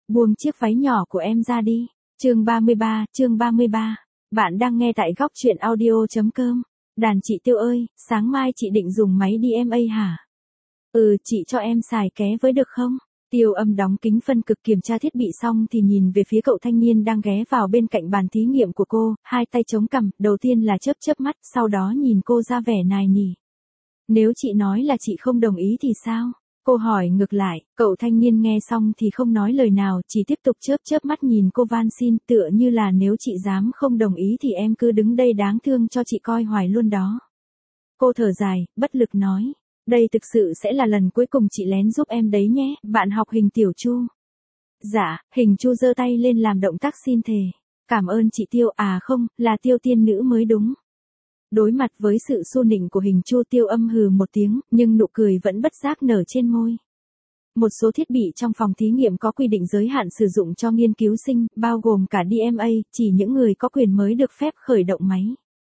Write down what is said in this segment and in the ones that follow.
Buông chiếc váy nhỏ của em ra đi. Chương 33. Bạn đang nghe tại góc truyện audio.com. Đàn chị Tiêu ơi, sáng mai chị định dùng máy DMA hả? Chị cho em xài ké với được không? Tiêu Âm đóng kính phân cực kiểm tra thiết bị xong thì nhìn về phía cậu thanh niên đang ghé vào bên cạnh bàn thí nghiệm của cô, hai tay chống cằm, đầu tiên là chớp mắt, sau đó nhìn cô ra vẻ nài nỉ. Nếu chị nói là chị không đồng ý thì sao? Cô hỏi ngược lại, cậu thanh niên nghe xong thì không nói lời nào, chỉ tiếp tục chớp mắt nhìn cô van xin, tựa như là nếu chị dám không đồng ý thì em cứ đứng đây đáng thương cho chị coi hoài luôn đó. Cô thở dài, bất lực nói, đây thực sự sẽ là lần cuối cùng chị lén giúp em đấy nhé, bạn học Hình Tiểu Chu. Dạ, Hình Chu giơ tay lên làm động tác xin thề. Cảm ơn chị Tiêu, không, là Tiêu tiên nữ mới đúng. Đối mặt với sự xu nịnh của Hình Chu, Tiêu Âm hừ một tiếng, nhưng nụ cười vẫn bất giác nở trên môi. Một số thiết bị trong phòng thí nghiệm có quy định giới hạn sử dụng cho nghiên cứu sinh, bao gồm cả DMA, chỉ những người có quyền mới được phép khởi động máy.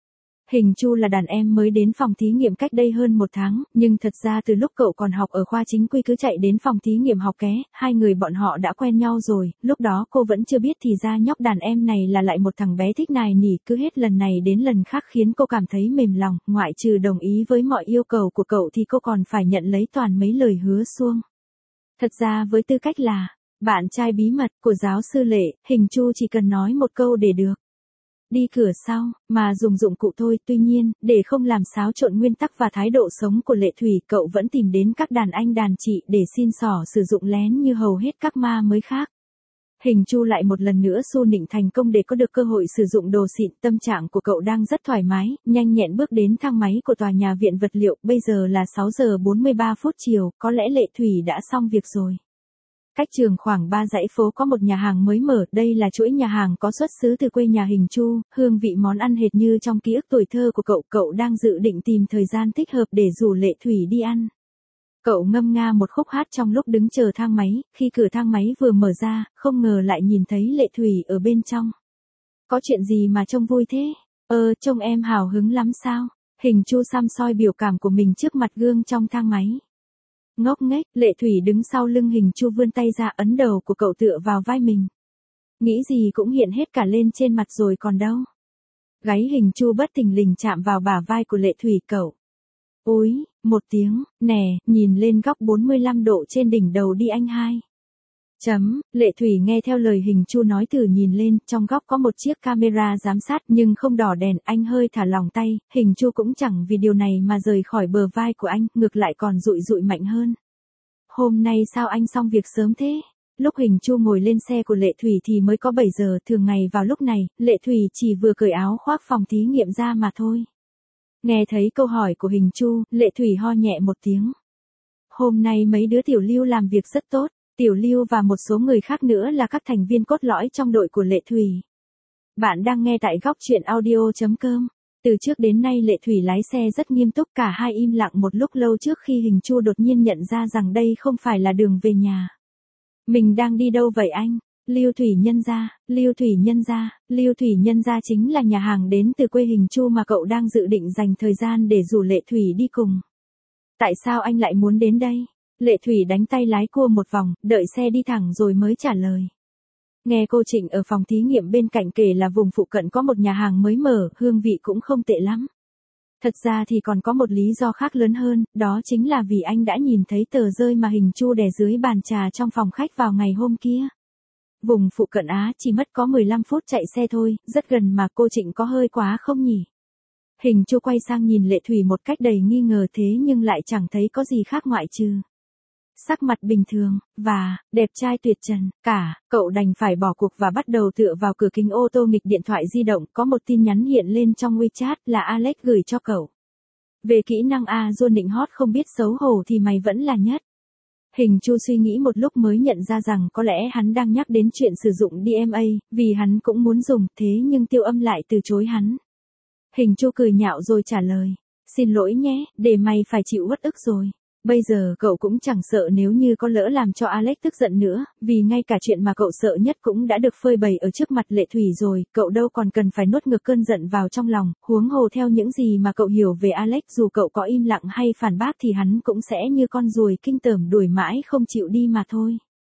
Hình Chu là đàn em mới đến phòng thí nghiệm cách đây hơn 1 tháng, nhưng thật ra từ lúc cậu còn học ở khoa chính quy cứ chạy đến phòng thí nghiệm học ké, hai người bọn họ đã quen nhau rồi, lúc đó cô vẫn chưa biết thì ra nhóc đàn em này là lại một thằng bé thích nài nỉ, cứ hết lần này đến lần khác khiến cô cảm thấy mềm lòng, ngoại trừ đồng ý với mọi yêu cầu của cậu thì cô còn phải nhận lấy toàn mấy lời hứa suông. Thật ra với tư cách là bạn trai bí mật của giáo sư Lệ, Hình Chu chỉ cần nói một câu để được đi cửa sau, mà dùng dụng cụ thôi. Tuy nhiên, để không làm xáo trộn nguyên tắc và thái độ sống của Lệ Thủy, cậu vẫn tìm đến các đàn anh đàn chị để xin xỏ sử dụng lén như hầu hết các ma mới khác. Hình Chu lại một lần nữa xu nịnh thành công để có được cơ hội sử dụng đồ xịn. Tâm trạng của cậu đang rất thoải mái, nhanh nhẹn bước đến thang máy của tòa nhà viện vật liệu. Bây giờ là 6 giờ 43 phút chiều, có lẽ Lệ Thủy đã xong việc rồi. Cách trường khoảng 3 dãy phố có một nhà hàng mới mở, đây là chuỗi nhà hàng có xuất xứ từ quê nhà Hình Chu, hương vị món ăn hệt như trong ký ức tuổi thơ của cậu đang dự định tìm thời gian thích hợp để rủ Lệ Thủy đi ăn. Cậu ngâm nga một khúc hát trong lúc đứng chờ thang máy, khi cửa thang máy vừa mở ra, không ngờ lại nhìn thấy Lệ Thủy ở bên trong. Có chuyện gì mà trông vui thế? Trông em hào hứng lắm sao? Hình Chu xăm soi biểu cảm của mình trước mặt gương trong thang máy. Ngốc nghếch, Lệ Thủy đứng sau lưng Hình Chu vươn tay ra ấn đầu của cậu tựa vào vai mình. Nghĩ gì cũng hiện hết cả lên trên mặt rồi còn đâu. Gáy Hình Chu bất thình lình chạm vào bả vai của Lệ Thủy. Cậu ối, một tiếng, nè, nhìn lên góc 45 độ trên đỉnh đầu đi anh hai. Lệ Thủy nghe theo lời Hình Chu nói thử nhìn lên, trong góc có một chiếc camera giám sát nhưng không đỏ đèn, anh hơi thả lỏng tay, Hình Chu cũng chẳng vì điều này mà rời khỏi bờ vai của anh, ngược lại còn dụi mạnh hơn. Hôm nay sao anh xong việc sớm thế? Lúc Hình Chu ngồi lên xe của Lệ Thủy thì mới có 7 giờ, thường ngày vào lúc này, Lệ Thủy chỉ vừa cởi áo khoác phòng thí nghiệm ra mà thôi. Nghe thấy câu hỏi của Hình Chu, Lệ Thủy ho nhẹ một tiếng. Hôm nay mấy đứa Tiểu Lưu làm việc rất tốt. Tiểu Lưu và một số người khác nữa là các thành viên cốt lõi trong đội của Lệ Thủy. Bạn đang nghe tại góc truyện audio.com. Từ trước đến nay Lệ Thủy lái xe rất nghiêm túc, cả hai im lặng một lúc lâu trước khi Hình Chu đột nhiên nhận ra rằng đây không phải là đường về nhà. Mình đang đi đâu vậy anh? Lưu Thủy Nhân Gia chính là nhà hàng đến từ quê Hình Chu mà cậu đang dự định dành thời gian để rủ Lệ Thủy đi cùng. Tại sao anh lại muốn đến đây? Lệ Thủy đánh tay lái cua một vòng, đợi xe đi thẳng rồi mới trả lời. Nghe cô Trịnh ở phòng thí nghiệm bên cạnh kể là vùng phụ cận có một nhà hàng mới mở, hương vị cũng không tệ lắm. Thật ra thì còn có một lý do khác lớn hơn, đó chính là vì anh đã nhìn thấy tờ rơi mà Hình Chu đè dưới bàn trà trong phòng khách vào ngày hôm kia. Vùng phụ cận chỉ mất có 15 phút chạy xe thôi, rất gần mà. Cô Trịnh có hơi quá không nhỉ? Hình Chu quay sang nhìn Lệ Thủy một cách đầy nghi ngờ, thế nhưng lại chẳng thấy có gì khác ngoại trừ sắc mặt bình thường, và đẹp trai tuyệt trần, cậu đành phải bỏ cuộc và bắt đầu tựa vào cửa kính ô tô nghịch điện thoại di động, có một tin nhắn hiện lên trong WeChat là Alex gửi cho cậu. Về kỹ năng Azure nịnh hót không biết xấu hổ thì mày vẫn là nhất. Hình Chu suy nghĩ một lúc mới nhận ra rằng có lẽ hắn đang nhắc đến chuyện sử dụng DMA, vì hắn cũng muốn dùng, thế nhưng Tiêu Âm lại từ chối hắn. Hình Chu cười nhạo rồi trả lời, xin lỗi nhé, để mày phải chịu uất ức rồi. Bây giờ cậu cũng chẳng sợ nếu như có lỡ làm cho Alex tức giận nữa, vì ngay cả chuyện mà cậu sợ nhất cũng đã được phơi bày ở trước mặt Lệ Thủy rồi, cậu đâu còn cần phải nuốt ngược cơn giận vào trong lòng, huống hồ theo những gì mà cậu hiểu về Alex, dù cậu có im lặng hay phản bác thì hắn cũng sẽ như con ruồi kinh tởm đuổi mãi không chịu đi mà thôi.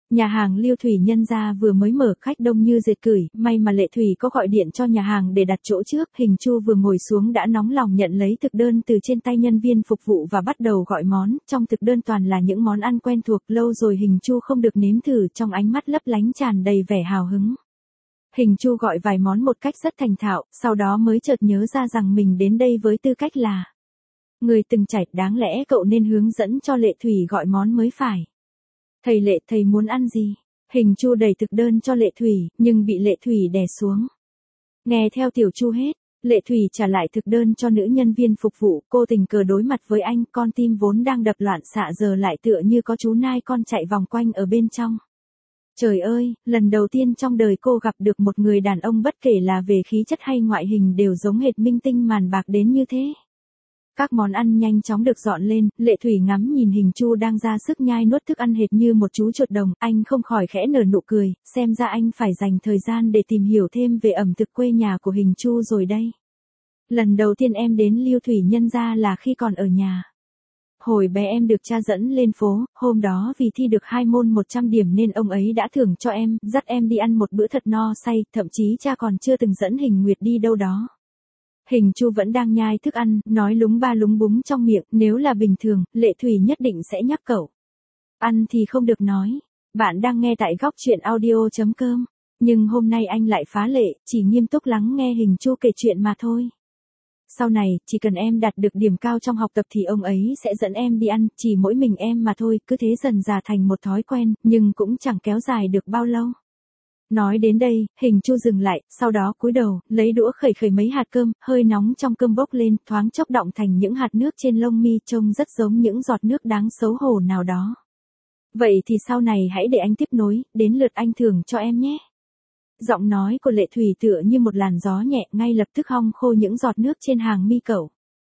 Nhà hàng Liêu Thủy Nhân gia vừa mới mở, khách đông như dệt cửi, may mà Lệ Thủy có gọi điện cho nhà hàng để đặt chỗ trước. Hình Chu vừa ngồi xuống đã nóng lòng nhận lấy thực đơn từ trên tay nhân viên phục vụ và bắt đầu gọi món. Trong thực đơn toàn là những món ăn quen thuộc, lâu rồi Hình Chu không được nếm thử, trong ánh mắt lấp lánh tràn đầy vẻ hào hứng. Hình Chu gọi vài món một cách rất thành thạo, sau đó mới chợt nhớ ra rằng mình đến đây với tư cách là người từng trải, đáng lẽ cậu nên hướng dẫn cho Lệ Thủy gọi món mới phải. Thầy Lệ, thầy muốn ăn gì? Hình Chu đẩy thực đơn cho Lệ Thủy, nhưng bị Lệ Thủy đè xuống. Nghe theo tiểu Chu hết, Lệ Thủy trả lại thực đơn cho nữ nhân viên phục vụ, cô tình cờ đối mặt với anh, con tim vốn đang đập loạn xạ giờ lại tựa như có chú nai con chạy vòng quanh ở bên trong. Trời ơi, lần đầu tiên trong đời cô gặp được một người đàn ông bất kể là về khí chất hay ngoại hình đều giống hệt minh tinh màn bạc đến như thế. Các món ăn nhanh chóng được dọn lên, Lệ Thủy ngắm nhìn Hình Chu đang ra sức nhai nuốt thức ăn hệt như một chú chuột đồng, anh không khỏi khẽ nở nụ cười, xem ra anh phải dành thời gian để tìm hiểu thêm về ẩm thực quê nhà của Hình Chu rồi đây. Lần đầu tiên em đến Liêu Thủy Nhân gia là khi còn ở nhà. Hồi bé em được cha dẫn lên phố, hôm đó vì thi được 2 môn 100 điểm nên ông ấy đã thưởng cho em, dắt em đi ăn một bữa thật no say, thậm chí cha còn chưa từng dẫn Hình Nguyệt đi đâu đó. Hình Chu vẫn đang nhai thức ăn, nói lúng ba lúng búng trong miệng, nếu là bình thường, Lệ Thủy nhất định sẽ nhắc cậu. Ăn thì không được nói. Bạn đang nghe tại góc truyện audio.com. Nhưng hôm nay anh lại phá lệ, chỉ nghiêm túc lắng nghe Hình Chu kể chuyện mà thôi. Sau này, chỉ cần em đạt được điểm cao trong học tập thì ông ấy sẽ dẫn em đi ăn, chỉ mỗi mình em mà thôi, cứ thế dần dà thành một thói quen, nhưng cũng chẳng kéo dài được bao lâu. Nói đến đây, Hình Chu dừng lại, sau đó cúi đầu, lấy đũa khẩy khẩy mấy hạt cơm, hơi nóng trong cơm bốc lên, thoáng chốc đọng thành những hạt nước trên lông mi, trông rất giống những giọt nước đáng xấu hổ nào đó. Vậy thì sau này hãy để anh tiếp nối, đến lượt anh thưởng cho em nhé. Giọng nói của Lệ Thủy tựa như một làn gió nhẹ, ngay lập tức hong khô những giọt nước trên hàng mi cậu.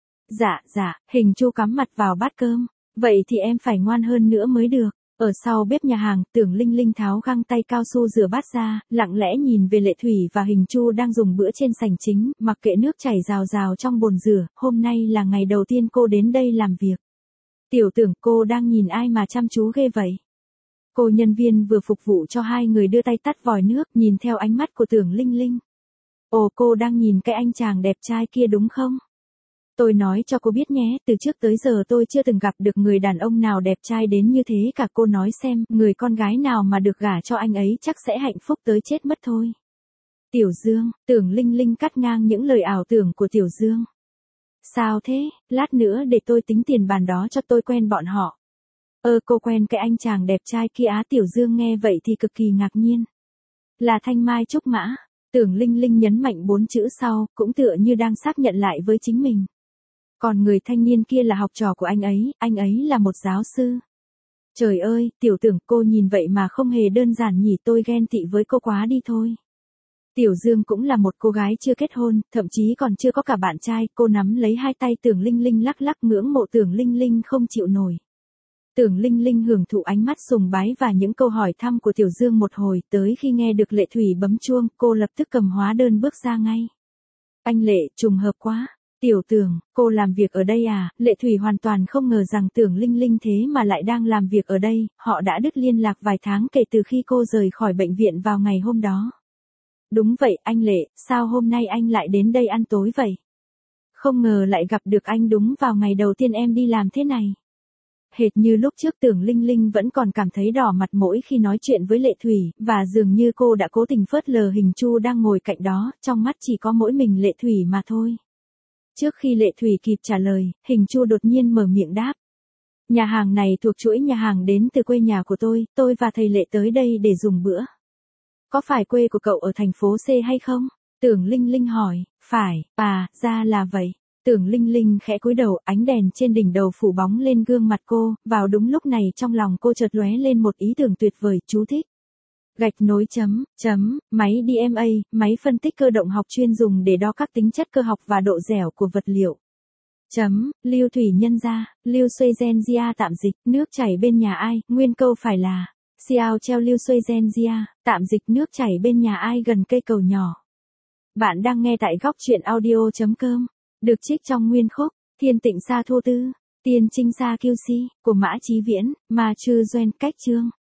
Dạ, Hình Chu cắm mặt vào bát cơm. Vậy thì em phải ngoan hơn nữa mới được. Ở sau bếp nhà hàng, Tưởng Linh Linh tháo găng tay cao su rửa bát ra, lặng lẽ nhìn về Lệ Thủy và Hình Chu đang dùng bữa trên sảnh chính, mặc kệ nước chảy rào rào trong bồn rửa, hôm nay là ngày đầu tiên cô đến đây làm việc. Tiểu Tưởng, cô đang nhìn ai mà chăm chú ghê vậy? Cô nhân viên vừa phục vụ cho hai người đưa tay tắt vòi nước, nhìn theo ánh mắt của Tưởng Linh Linh. Ồ, cô đang nhìn cái anh chàng đẹp trai kia đúng không? Tôi nói cho cô biết nhé, từ trước tới giờ tôi chưa từng gặp được người đàn ông nào đẹp trai đến như thế cả. Cô nói xem, người con gái nào mà được gả cho anh ấy chắc sẽ hạnh phúc tới chết mất thôi. Tiểu Dương, Tưởng Linh Linh cắt ngang những lời ảo tưởng của Tiểu Dương. Sao thế, lát nữa để tôi tính tiền bàn đó cho tôi quen bọn họ. Cô quen cái anh chàng đẹp trai kia á? Tiểu Dương nghe vậy thì cực kỳ ngạc nhiên. Là Thanh Mai Trúc Mã. Tưởng Linh Linh nhấn mạnh 4 chữ sau, cũng tựa như đang xác nhận lại với chính mình. Còn người thanh niên kia là học trò của anh ấy là một giáo sư. Trời ơi, Tiểu Tưởng, cô nhìn vậy mà không hề đơn giản nhỉ, tôi ghen tị với cô quá đi thôi. Tiểu Dương cũng là một cô gái chưa kết hôn, thậm chí còn chưa có cả bạn trai, cô nắm lấy hai tay Tưởng Linh Linh lắc lắc, ngưỡng mộ Tưởng Linh Linh không chịu nổi. Tưởng Linh Linh hưởng thụ ánh mắt sùng bái và những câu hỏi thăm của Tiểu Dương một hồi, tới khi nghe được Lệ Thủy bấm chuông, cô lập tức cầm hóa đơn bước ra ngay. Anh Lệ, trùng hợp quá. Tiểu Tưởng, cô làm việc ở đây à? Lệ Thủy hoàn toàn không ngờ rằng Tưởng Linh Linh thế mà lại đang làm việc ở đây, họ đã đứt liên lạc vài tháng kể từ khi cô rời khỏi bệnh viện vào ngày hôm đó. Đúng vậy, anh Lệ, sao hôm nay anh lại đến đây ăn tối vậy? Không ngờ lại gặp được anh đúng vào ngày đầu tiên em đi làm thế này. Hệt như lúc trước, Tưởng Linh Linh vẫn còn cảm thấy đỏ mặt mỗi khi nói chuyện với Lệ Thủy, và dường như cô đã cố tình phớt lờ Hình Chu đang ngồi cạnh đó, trong mắt chỉ có mỗi mình Lệ Thủy mà thôi. Trước khi Lệ Thủy kịp trả lời, Hình Chu đột nhiên mở miệng đáp. Nhà hàng này thuộc chuỗi nhà hàng đến từ quê nhà của tôi và thầy Lệ tới đây để dùng bữa. Có phải quê của cậu ở thành phố C hay không? Tưởng Linh Linh hỏi. Phải, ra là vậy. Tưởng Linh Linh khẽ cúi đầu, ánh đèn trên đỉnh đầu phủ bóng lên gương mặt cô, vào đúng lúc này trong lòng cô chợt lóe lên một ý tưởng tuyệt vời, chú thích. Gạch nối máy DMA, máy phân tích cơ động học chuyên dùng để đo các tính chất cơ học và độ dẻo của vật liệu. Liêu Thủy Nhân gia, Liêu Xuê Gen Gia tạm dịch, nước chảy bên nhà ai, nguyên câu phải là, Xiao treo Liêu Xuê Gen Gia, tạm dịch nước chảy bên nhà ai gần cây cầu nhỏ. Bạn đang nghe tại góc truyện audio.com, được trích trong nguyên khúc, Thiên Tịnh Sa Thu Tư, Tiên Trinh Sa Kiêu Si, của Mã Chí Viễn, Ma Chư Doen, cách chương.